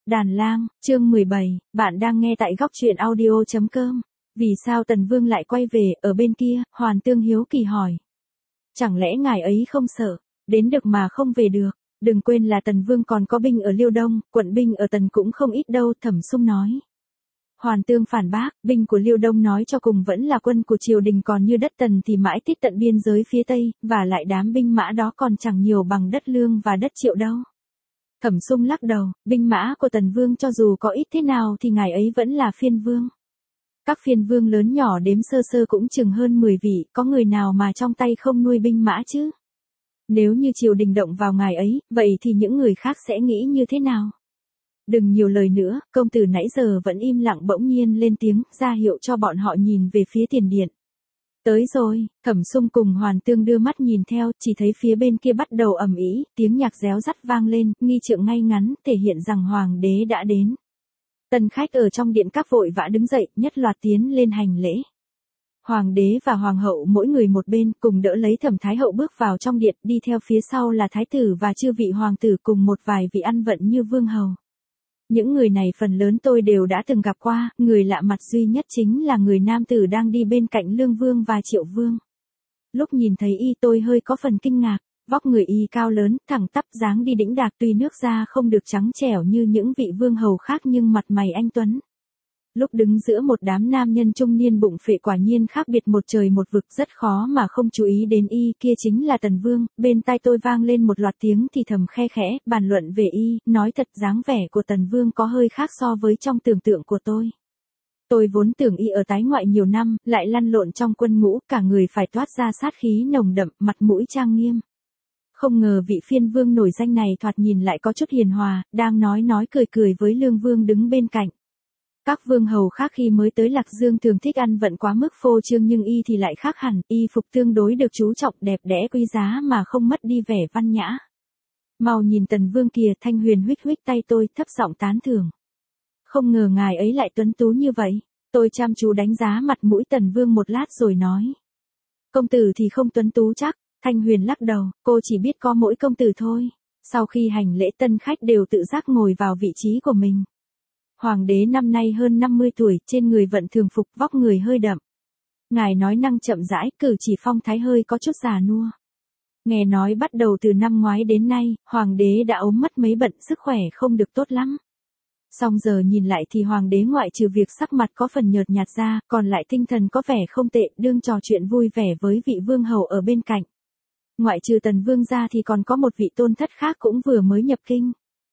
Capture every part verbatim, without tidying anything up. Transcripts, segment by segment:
Đàn lang, chương mười bảy, bạn đang nghe tại góc truyện audio chấm com. Vì sao Tần Vương lại quay về, ở bên kia, Hoàn Tương hiếu kỳ hỏi. Chẳng lẽ ngài ấy không sợ, đến được mà không về được, đừng quên là Tần Vương còn có binh ở Liêu Đông, quận binh ở Tần cũng không ít đâu, Thẩm Sung nói. Hoàn Tương phản bác, binh của Liêu Đông nói cho cùng vẫn là quân của triều đình, còn như đất Tần thì mãi tít tận biên giới phía Tây, và lại đám binh mã đó còn chẳng nhiều bằng đất Lương và đất Triệu đâu. Thẩm Sung lắc đầu, binh mã của Tần Vương cho dù có ít thế nào thì ngài ấy vẫn là phiên vương. Các phiên vương lớn nhỏ đếm sơ sơ cũng chừng hơn mười vị, có người nào mà trong tay không nuôi binh mã chứ? Nếu như triều đình động vào ngài ấy, vậy thì những người khác sẽ nghĩ như thế nào? Đừng nhiều lời nữa, công tử nãy giờ vẫn im lặng bỗng nhiên lên tiếng, ra hiệu cho bọn họ nhìn về phía tiền điện. Tới rồi, Thẩm Sung cùng Hoàn Tương đưa mắt nhìn theo, chỉ thấy phía bên kia bắt đầu ầm ĩ, tiếng nhạc réo rắt vang lên, nghi trượng ngay ngắn, thể hiện rằng hoàng đế đã đến. Tần khách ở trong điện các vội vã đứng dậy, nhất loạt tiến lên hành lễ. Hoàng đế và hoàng hậu mỗi người một bên, cùng đỡ lấy Thẩm Thái hậu bước vào trong điện, đi theo phía sau là thái tử và chư vị hoàng tử cùng một vài vị ăn vận như vương hầu. Những người này phần lớn tôi đều đã từng gặp qua, người lạ mặt duy nhất chính là người nam tử đang đi bên cạnh Lương Vương và Triệu Vương. Lúc nhìn thấy y tôi hơi có phần kinh ngạc, vóc người y cao lớn, thẳng tắp dáng đi đĩnh đạc, tuy nước da không được trắng trẻo như những vị vương hầu khác nhưng mặt mày anh tuấn. Lúc đứng giữa một đám nam nhân trung niên bụng phệ quả nhiên khác biệt một trời một vực, rất khó mà không chú ý đến y, kia chính là Tần Vương. Bên tai tôi vang lên một loạt tiếng thì thầm khe khẽ, bàn luận về y, nói thật dáng vẻ của Tần Vương có hơi khác so với trong tưởng tượng của tôi. Tôi vốn tưởng y ở tái ngoại nhiều năm, lại lăn lộn trong quân ngũ, cả người phải toát ra sát khí nồng đậm, mặt mũi trang nghiêm. Không ngờ vị phiên vương nổi danh này thoạt nhìn lại có chút hiền hòa, đang nói nói cười cười với Lương Vương đứng bên cạnh. Các vương hầu khác khi mới tới Lạc Dương thường thích ăn vận quá mức phô trương, nhưng y thì lại khác hẳn, y phục tương đối được chú trọng, đẹp đẽ quý giá mà không mất đi vẻ văn nhã. Mau nhìn Tần Vương kìa, Thanh Huyền huých huých tay tôi, thấp giọng tán thưởng. Không ngờ ngài ấy lại tuấn tú như vậy. Tôi chăm chú đánh giá mặt mũi Tần Vương một lát rồi nói. Công tử thì không tuấn tú chắc. Thanh Huyền lắc đầu, cô chỉ biết có mỗi công tử thôi. Sau khi hành lễ tân khách đều tự giác ngồi vào vị trí của mình. Hoàng đế năm nay hơn năm mươi tuổi, trên người vận thường phục, vóc người hơi đậm. Ngài nói năng chậm rãi, cử chỉ phong thái hơi có chút già nua. Nghe nói bắt đầu từ năm ngoái đến nay, hoàng đế đã ốm mất mấy bận, sức khỏe không được tốt lắm. Song giờ nhìn lại thì hoàng đế ngoại trừ việc sắc mặt có phần nhợt nhạt ra, còn lại tinh thần có vẻ không tệ, đương trò chuyện vui vẻ với vị vương hầu ở bên cạnh. Ngoại trừ Tần Vương ra thì còn có một vị tôn thất khác cũng vừa mới nhập kinh.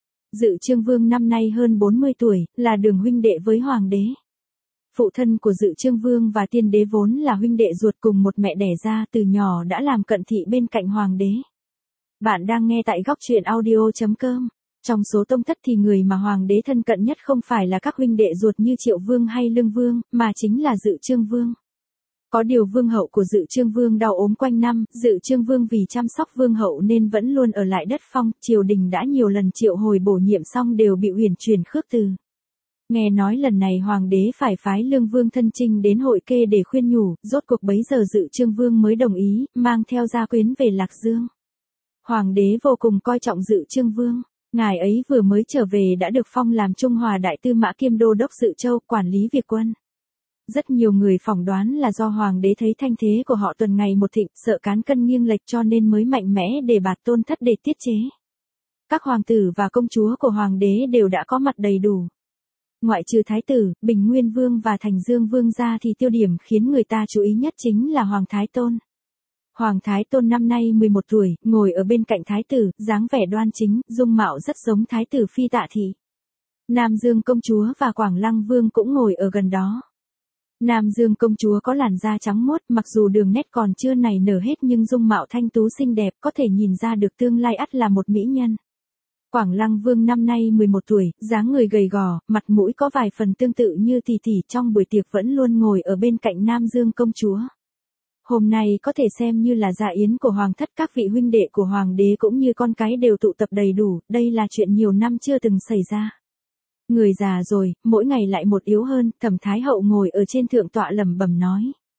Dự Trương Vương năm nay hơn bốn mươi tuổi, là đường huynh đệ với hoàng đế. Phụ thân của Dự Trương Vương và tiên đế vốn là huynh đệ ruột cùng một mẹ đẻ ra, từ nhỏ đã làm cận thị bên cạnh hoàng đế. Bạn đang nghe tại góc truyện audio chấm com. Trong số tông thất thì người mà hoàng đế thân cận nhất không phải là các huynh đệ ruột như Triệu Vương hay Lương Vương, mà chính là Dự Trương Vương. Có điều vương hậu của Dự Trương Vương đau ốm quanh năm, Dự Trương Vương vì chăm sóc vương hậu nên vẫn luôn ở lại đất Phong, triều đình đã nhiều lần triệu hồi bổ nhiệm xong đều bị uyển chuyển khước từ. Nghe nói lần này hoàng đế phải phái Lương Vương thân chinh đến hội kê để khuyên nhủ, rốt cuộc bấy giờ Dự Trương Vương mới đồng ý, mang theo gia quyến về Lạc Dương. Hoàng đế vô cùng coi trọng Dự Trương Vương. Ngài ấy vừa mới trở về đã được phong làm Trung Hòa Đại Tư Mã kiêm Đô đốc Dự Châu, quản lý việc quân. Rất nhiều người phỏng đoán là do hoàng đế thấy thanh thế của họ tuần ngày một thịnh, sợ cán cân nghiêng lệch cho nên mới mạnh mẽ để bạt tôn thất để tiết chế. Các hoàng tử và công chúa của hoàng đế đều đã có mặt đầy đủ. Ngoại trừ thái tử, Bình Nguyên Vương và Thành Dương Vương ra thì tiêu điểm khiến người ta chú ý nhất chính là Hoàng Thái Tôn. Hoàng Thái Tôn năm nay mười một tuổi, ngồi ở bên cạnh thái tử, dáng vẻ đoan chính, dung mạo rất giống thái tử Phi Tạ Thị. Nam Dương công chúa và Quảng Lăng Vương cũng ngồi ở gần đó. Nam Dương công chúa có làn da trắng muốt, mặc dù đường nét còn chưa nảy nở hết nhưng dung mạo thanh tú xinh đẹp, có thể nhìn ra được tương lai ắt là một mỹ nhân. Quảng Lăng Vương năm nay mười một tuổi, dáng người gầy gò, mặt mũi có vài phần tương tự như tỷ tỷ, trong buổi tiệc vẫn luôn ngồi ở bên cạnh Nam Dương công chúa. Hôm nay có thể xem như là dạ yến của hoàng thất, các vị huynh đệ của hoàng đế cũng như con cái đều tụ tập đầy đủ, đây là chuyện nhiều năm chưa từng xảy ra. Người già rồi, mỗi ngày lại một yếu hơn, Thẩm Thái hậu ngồi ở trên thượng tọa lẩm bẩm nói.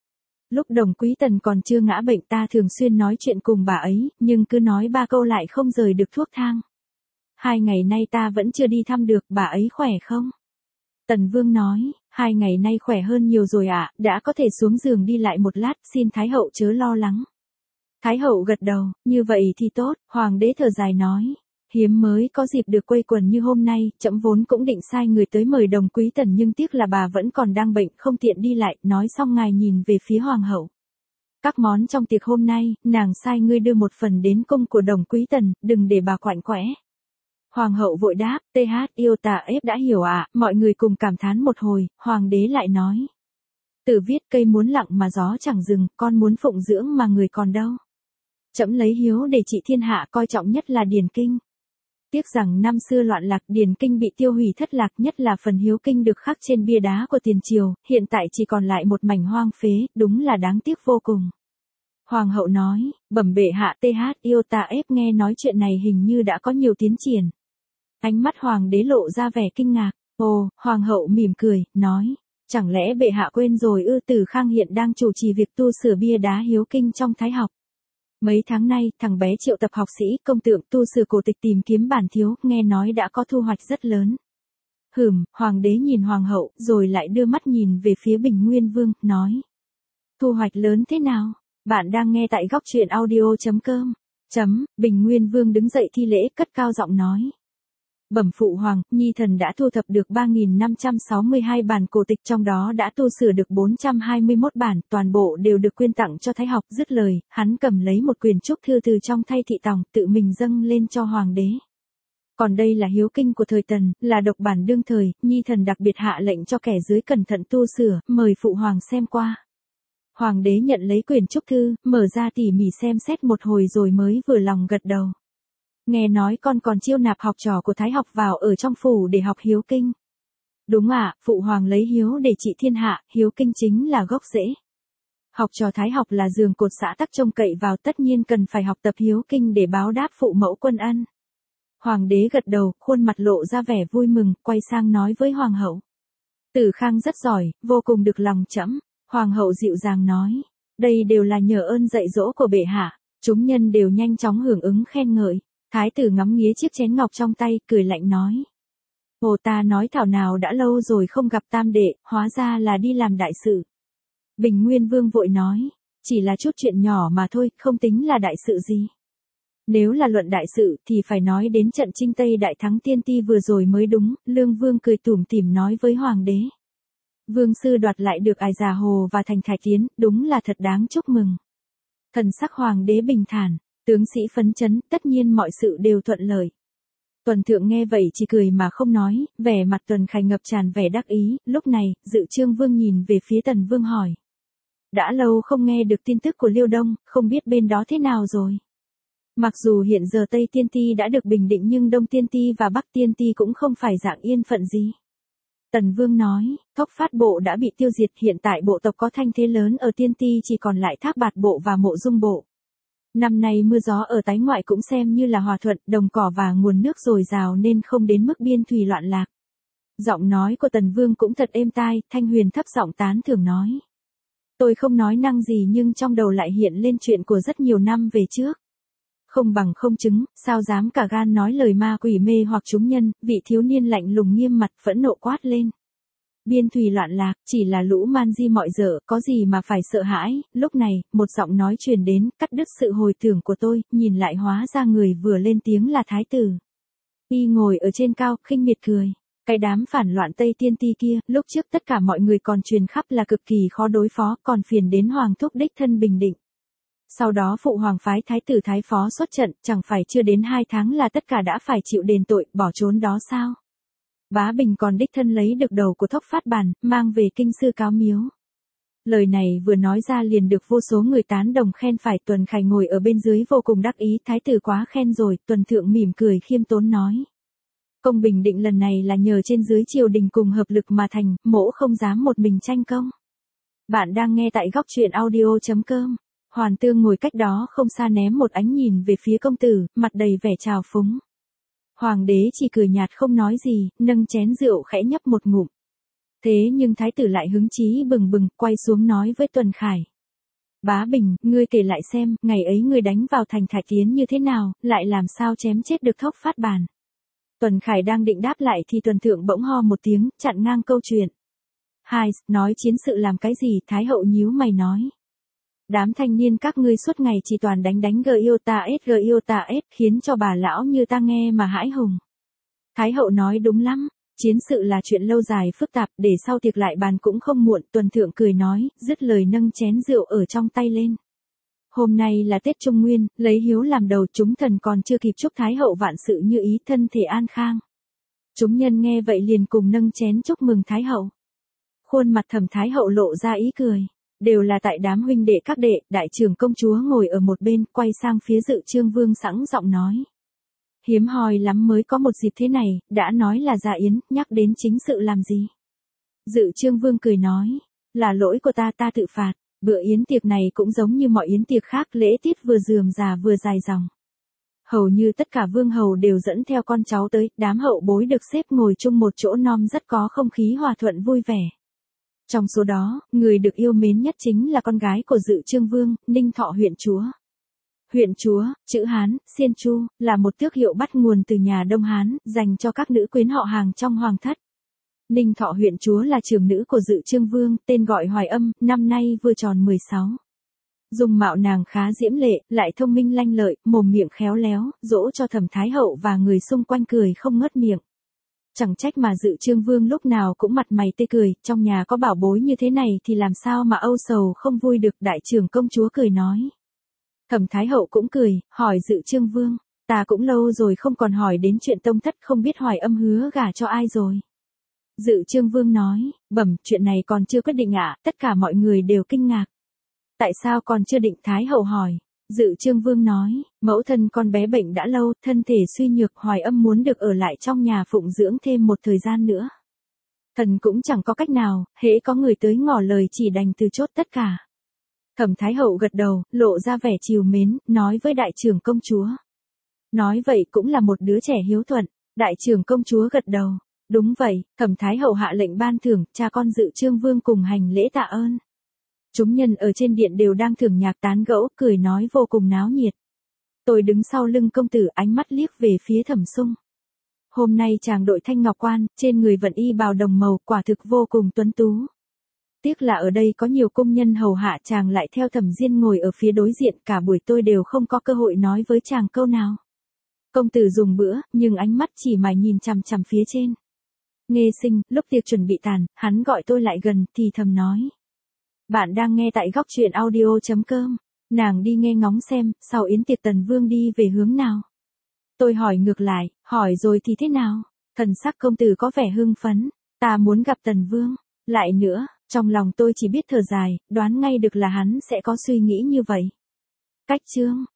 Lúc Đồng Quý Tần còn chưa ngã bệnh ta thường xuyên nói chuyện cùng bà ấy, nhưng cứ nói ba câu lại không rời được thuốc thang. hai ngày nay ta vẫn chưa đi thăm được, bà ấy khỏe không? Tần Vương nói, hai ngày nay khỏe hơn nhiều rồi ạ, đã có thể xuống giường đi lại một lát, xin Thái hậu chớ lo lắng. Thái hậu gật đầu, như vậy thì tốt, hoàng đế thở dài nói. Hiếm mới có dịp được quây quần như hôm nay, trẫm vốn cũng định sai người tới mời Đồng Quý Tần nhưng tiếc là bà vẫn còn đang bệnh, không tiện đi lại, nói xong ngài nhìn về phía hoàng hậu. Các món trong tiệc hôm nay, nàng sai ngươi đưa một phần đến cung của Đồng Quý Tần, đừng để bà quạnh quẽ. Hoàng hậu vội đáp, tê hát yêu tà ép đã hiểu ạ, à, mọi người cùng cảm thán một hồi, hoàng đế lại nói. Tử viết cây muốn lặng mà gió chẳng dừng, con muốn phụng dưỡng mà người còn đâu. Trẫm lấy hiếu để trị thiên hạ, coi trọng nhất là điền kinh. Tiếc rằng năm xưa loạn lạc, điền kinh bị tiêu hủy thất lạc, nhất là phần hiếu kinh được khắc trên bia đá của tiền triều, hiện tại chỉ còn lại một mảnh hoang phế, đúng là đáng tiếc vô cùng. Hoàng hậu nói, bẩm bệ hạ, tê hát yêu ta ép nghe nói chuyện này hình như đã có nhiều tiến triển. Ánh mắt hoàng đế lộ ra vẻ kinh ngạc. Ồ, hoàng hậu mỉm cười, nói, chẳng lẽ bệ hạ quên rồi ư? Từ Khang hiện đang chủ trì việc tu sửa bia đá hiếu kinh trong Thái học. Mấy tháng nay, thằng bé triệu tập học sĩ, công tượng tu sửa cổ tịch tìm kiếm bản thiếu, nghe nói đã có thu hoạch rất lớn. Hửm, hoàng đế nhìn hoàng hậu, rồi lại đưa mắt nhìn về phía Bình Nguyên Vương, nói. Thu hoạch lớn thế nào? Bạn đang nghe tại góc truyện audio chấm com. Chấm, Bình Nguyên Vương đứng dậy thi lễ, cất cao giọng nói. Bẩm phụ hoàng, nhi thần đã thu thập được ba nghìn năm trăm sáu mươi hai bản cổ tịch, trong đó đã tu sửa được bốn trăm hai mươi mốt bản, toàn bộ đều được quyên tặng cho Thái học. Dứt lời, hắn cầm lấy một quyển trúc thư từ trong thay thị tòng, tự mình dâng lên cho hoàng đế. Còn đây là hiếu kinh của thời Tần, là độc bản đương thời, nhi thần đặc biệt hạ lệnh cho kẻ dưới cẩn thận tu sửa, mời phụ hoàng xem qua. Hoàng đế nhận lấy quyển trúc thư, mở ra tỉ mỉ xem xét một hồi rồi mới vừa lòng gật đầu. Nghe nói con còn chiêu nạp học trò của Thái học vào ở trong phủ để học hiếu kinh. Đúng ạ, à, phụ hoàng lấy hiếu để trị thiên hạ, hiếu kinh chính là gốc rễ. Học trò Thái học là giường cột xã tắc trông cậy vào, tất nhiên cần phải học tập hiếu kinh để báo đáp phụ mẫu quân ân. Hoàng đế gật đầu, khuôn mặt lộ ra vẻ vui mừng, quay sang nói với hoàng hậu. Tử Khang rất giỏi, vô cùng được lòng trẫm. Hoàng hậu dịu dàng nói, đây đều là nhờ ơn dạy dỗ của bệ hạ. Chúng nhân đều nhanh chóng hưởng ứng khen ngợi. Thái tử ngắm nghía chiếc chén ngọc trong tay, cười lạnh nói. Hồ ta nói thảo nào đã lâu rồi không gặp tam đệ, hóa ra là đi làm đại sự. Bình Nguyên Vương vội nói, chỉ là chút chuyện nhỏ mà thôi, không tính là đại sự gì. Nếu là luận đại sự thì phải nói đến trận chinh Tây đại thắng Tiên Ti vừa rồi mới đúng. Lương Vương cười tủm tỉm nói với hoàng đế. Vương sư đoạt lại được Ải Già Hồ và thành Thạch Tiến, đúng là thật đáng chúc mừng. Thần sắc hoàng đế bình thản. Tướng sĩ phấn chấn, tất nhiên mọi sự đều thuận lợi. Tuần Thượng nghe vậy chỉ cười mà không nói, vẻ mặt Tuần Khải ngập tràn vẻ đắc ý. Lúc này, Dự Trương Vương nhìn về phía Tần Vương hỏi. Đã lâu không nghe được tin tức của Liêu Đông, không biết bên đó thế nào rồi. Mặc dù hiện giờ Tây Tiên Ti đã được bình định nhưng Đông Tiên Ti và Bắc Tiên Ti cũng không phải dạng yên phận gì. Tần Vương nói, Thốc Phát Bộ đã bị tiêu diệt, hiện tại bộ tộc có thanh thế lớn ở Tiên Ti chỉ còn lại Thác Bạt Bộ và Mộ Dung Bộ. Năm nay mưa gió ở Tái Ngoại cũng xem như là hòa thuận, đồng cỏ và nguồn nước dồi dào nên không đến mức biên thùy loạn lạc. Giọng nói của Tần Vương cũng thật êm tai, Thanh Huyền thấp giọng tán thưởng nói. Tôi không nói năng gì nhưng trong đầu lại hiện lên chuyện của rất nhiều năm về trước. Không bằng không chứng, sao dám cả gan nói lời ma quỷ mê hoặc chúng nhân, vị thiếu niên lạnh lùng nghiêm mặt phẫn nộ quát lên. Biên thùy loạn lạc, chỉ là lũ man di mọi dở, có gì mà phải sợ hãi. Lúc này, một giọng nói truyền đến, cắt đứt sự hồi tưởng của tôi, nhìn lại hóa ra người vừa lên tiếng là thái tử. Y ngồi ở trên cao, khinh miệt cười. Cái đám phản loạn Tây Tiên Ti kia, lúc trước tất cả mọi người còn truyền khắp là cực kỳ khó đối phó, còn phiền đến hoàng thúc đích thân bình định. Sau đó phụ hoàng phái thái tử thái phó xuất trận, chẳng phải chưa đến hai tháng là tất cả đã phải chịu đền tội, bỏ trốn đó sao? Bá Bình còn đích thân lấy được đầu của Thốc Phát Bản, mang về kinh sư cáo miếu. Lời này vừa nói ra liền được vô số người tán đồng khen phải. Tuần Khải ngồi ở bên dưới vô cùng đắc ý, thái tử quá khen rồi. Tuần Thượng mỉm cười khiêm tốn nói. Công bình định lần này là nhờ trên dưới triều đình cùng hợp lực mà thành, mỗ không dám một mình tranh công. Bạn đang nghe tại góc truyện audio chấm com. Hoàn Tương ngồi cách đó không xa ném một ánh nhìn về phía công tử, mặt đầy vẻ trào phúng. Hoàng đế chỉ cười nhạt không nói gì, nâng chén rượu khẽ nhấp một ngụm. Thế nhưng thái tử lại hứng chí bừng bừng, quay xuống nói với Tuần Khải. Bá Bình, ngươi kể lại xem, ngày ấy ngươi đánh vào thành Thạch Tiến như thế nào, lại làm sao chém chết được Thốc Phát Bản. Tuần Khải đang định đáp lại thì Tuần Thượng bỗng ho một tiếng, chặn ngang câu chuyện. Hai, nói chiến sự làm cái gì, Thái hậu nhíu mày nói. Đám thanh niên các ngươi suốt ngày chỉ toàn đánh đánh gờ yêu ta ết gờ yêu ta ết, khiến cho bà lão như ta nghe mà hãi hùng. Thái hậu nói đúng lắm, chiến sự là chuyện lâu dài phức tạp, để sau tiệc lại bàn cũng không muộn. Tuần Thượng cười nói, dứt lời nâng chén rượu ở trong tay lên. Hôm nay là Tết Trung Nguyên, lấy hiếu làm đầu, chúng thần còn chưa kịp chúc Thái hậu vạn sự như ý, thân thể an khang. Chúng nhân nghe vậy liền cùng nâng chén chúc mừng Thái hậu. Khuôn mặt Thẩm Thái hậu lộ ra ý cười. Đều là tại đám huynh đệ các đệ, đại trưởng công chúa ngồi ở một bên, quay sang phía Dự Trương Vương sẵn giọng nói. Hiếm hoi lắm mới có một dịp thế này, đã nói là dạ yến, nhắc đến chính sự làm gì. Dự Trương Vương cười nói, là lỗi của ta ta tự phạt, bữa yến tiệc này cũng giống như mọi yến tiệc khác, lễ tiết vừa rườm rà vừa dài dòng. Hầu như tất cả vương hầu đều dẫn theo con cháu tới, đám hậu bối được xếp ngồi chung một chỗ nom rất có không khí hòa thuận vui vẻ. Trong số đó, người được yêu mến nhất chính là con gái của Dự Trương Vương, Ninh Thọ huyện chúa. Huyện chúa, chữ Hán, Xiên Chu, là một tước hiệu bắt nguồn từ nhà Đông Hán, dành cho các nữ quyến họ hàng trong hoàng thất. Ninh Thọ huyện chúa là trưởng nữ của Dự Trương Vương, tên gọi Hoài Âm, năm nay vừa tròn mười sáu. Dung mạo nàng khá diễm lệ, lại thông minh lanh lợi, mồm miệng khéo léo, dỗ cho Thẩm Thái hậu và người xung quanh cười không ngớt miệng. Chẳng trách mà Dự Trương Vương lúc nào cũng mặt mày tươi cười, trong nhà có bảo bối như thế này thì làm sao mà âu sầu không vui được. Đại trưởng công chúa cười nói. Thẩm Thái hậu cũng cười, hỏi Dự Trương Vương, ta cũng lâu rồi không còn hỏi đến chuyện tông thất, không biết Hoài Âm hứa gả cho ai rồi. Dự Trương Vương nói, bẩm, chuyện này còn chưa quyết định ạ. Tất cả mọi người đều kinh ngạc. Tại sao còn chưa định, Thái hậu hỏi. Dự Trương Vương nói, mẫu thân con bé bệnh đã lâu, thân thể suy nhược, Hoài Âm muốn được ở lại trong nhà phụng dưỡng thêm một thời gian nữa. Thần cũng chẳng có cách nào, hễ có người tới ngỏ lời chỉ đành từ chốt tất cả. Thẩm Thái hậu gật đầu, lộ ra vẻ trìu mến, nói với đại trưởng công chúa. Nói vậy cũng là một đứa trẻ hiếu thuận. Đại trưởng công chúa gật đầu. Đúng vậy, Thẩm Thái hậu hạ lệnh ban thưởng, cha con Dự Trương Vương cùng hành lễ tạ ơn. Chúng nhân ở trên điện đều đang thưởng nhạc tán gẫu, cười nói vô cùng náo nhiệt. Tôi đứng sau lưng công tử, ánh mắt liếc về phía Thẩm Sung. Hôm nay chàng đội thanh ngọc quan, trên người vận y bào đồng màu, quả thực vô cùng tuấn tú. Tiếc là ở đây có nhiều công nhân hầu hạ, chàng lại theo Thẩm Diên ngồi ở phía đối diện, cả buổi tôi đều không có cơ hội nói với chàng câu nào. Công tử dùng bữa, nhưng ánh mắt chỉ mải nhìn chằm chằm phía trên. Nghê Sinh, lúc tiệc chuẩn bị tàn, hắn gọi tôi lại gần, thì thầm nói. Bạn đang nghe tại góc truyện audio chấm com. Nàng đi nghe ngóng xem, sau yến tiệc Tần Vương đi về hướng nào. Tôi hỏi ngược lại, hỏi rồi thì thế nào? Thần sắc công tử có vẻ hưng phấn. Ta muốn gặp Tần Vương. Lại nữa, trong lòng tôi chỉ biết thở dài, đoán ngay được là hắn sẽ có suy nghĩ như vậy. Cách chương.